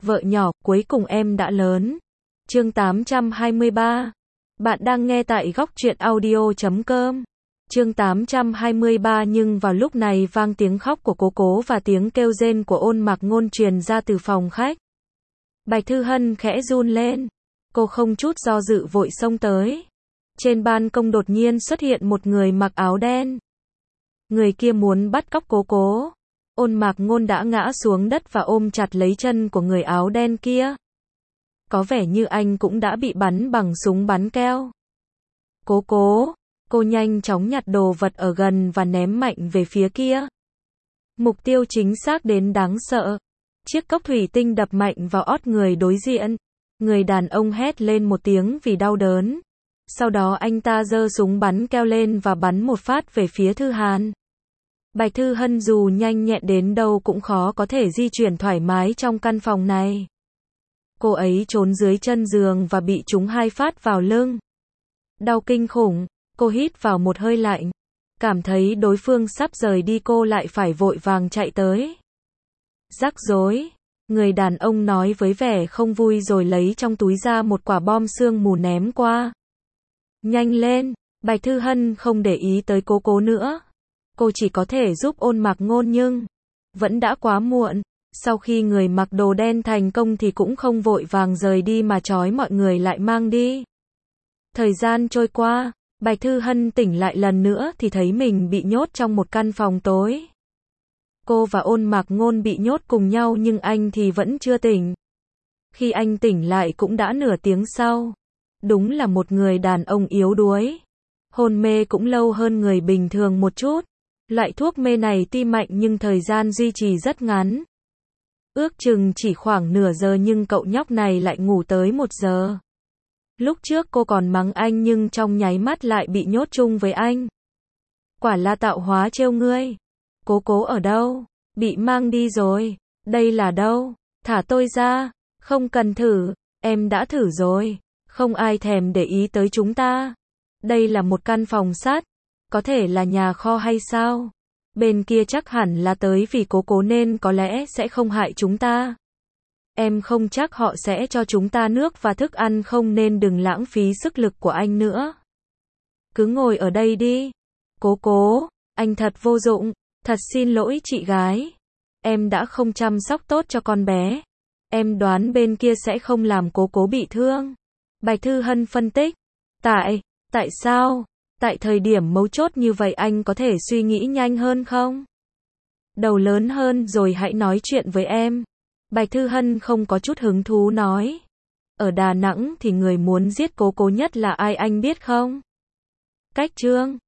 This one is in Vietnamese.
Vợ nhỏ, cuối cùng em đã lớn. Chương 823. Bạn đang nghe tại góc truyện audio.com. Chương 823. Nhưng vào lúc này vang tiếng khóc của cố cố và tiếng kêu rên của Ôn Mạc Ngôn truyền ra từ phòng khách. Bạch Thư Hân khẽ run lên. Cô không chút do dự vội xông tới. Trên ban công đột nhiên xuất hiện một người mặc áo đen. Người kia muốn bắt cóc cố cố. Ôn Mạc Ngôn đã ngã xuống đất và ôm chặt lấy chân của người áo đen kia. Có vẻ như anh cũng đã bị bắn bằng súng bắn keo. Cô nhanh chóng nhặt đồ vật ở gần và ném mạnh về phía kia. Mục tiêu chính xác đến đáng sợ. Chiếc cốc thủy tinh đập mạnh vào ót người đối diện. Người đàn ông hét lên một tiếng vì đau đớn. Sau đó anh ta giơ súng bắn keo lên và bắn một phát về phía Thư Hàn. Bạch Thư Hân dù nhanh nhẹn đến đâu cũng khó có thể di chuyển thoải mái trong căn phòng này. Cô ấy trốn dưới chân giường và bị trúng 2 phát vào lưng. Đau kinh khủng, cô hít vào một hơi lạnh. Cảm thấy đối phương sắp rời đi cô lại phải vội vàng chạy tới. Rắc rối, người đàn ông nói với vẻ không vui rồi lấy trong túi ra một quả bom sương mù ném qua. Nhanh lên, Bạch Thư Hân không để ý tới cố nữa. Cô chỉ có thể giúp Ôn Mạc Ngôn nhưng vẫn đã quá muộn. Sau khi người mặc đồ đen thành công thì cũng không vội vàng rời đi mà trói mọi người lại mang đi. Thời gian trôi qua, Bạch Thư Hân tỉnh lại lần nữa thì thấy mình bị nhốt trong một căn phòng tối. Cô và Ôn Mạc Ngôn bị nhốt cùng nhau nhưng anh thì vẫn chưa tỉnh. Khi anh tỉnh lại cũng đã nửa tiếng sau. Đúng là một người đàn ông yếu đuối. Hôn mê cũng lâu hơn người bình thường một chút. Loại thuốc mê này tuy mạnh nhưng thời gian duy trì rất ngắn. Ước chừng chỉ khoảng nửa giờ nhưng cậu nhóc này lại ngủ tới 1 giờ. Lúc trước cô còn mắng anh nhưng trong nháy mắt lại bị nhốt chung với anh. Quả là tạo hóa trêu ngươi. Cố ở đâu? Bị mang đi rồi. Đây là đâu? Thả tôi ra. Không cần thử. Em đã thử rồi. Không ai thèm để ý tới chúng ta. Đây là một căn phòng sắt. Có thể là nhà kho hay sao? Bên kia chắc hẳn là tới vì cố nên có lẽ sẽ không hại chúng ta. Em không chắc họ sẽ cho chúng ta nước và thức ăn không nên đừng lãng phí sức lực của anh nữa. Cứ ngồi ở đây đi. Cố, anh thật vô dụng. Thật xin lỗi chị gái. Em đã không chăm sóc tốt cho con bé. Em đoán bên kia sẽ không làm cố bị thương. Bạch Thư Hân phân tích. Tại sao? Tại thời điểm mấu chốt như vậy anh có thể suy nghĩ nhanh hơn không? Đầu lớn hơn rồi hãy nói chuyện với em. Bạch Thư Hân không có chút hứng thú nói. Ở Đà Nẵng thì người muốn giết cố nhất là ai anh biết không? Cách Trương.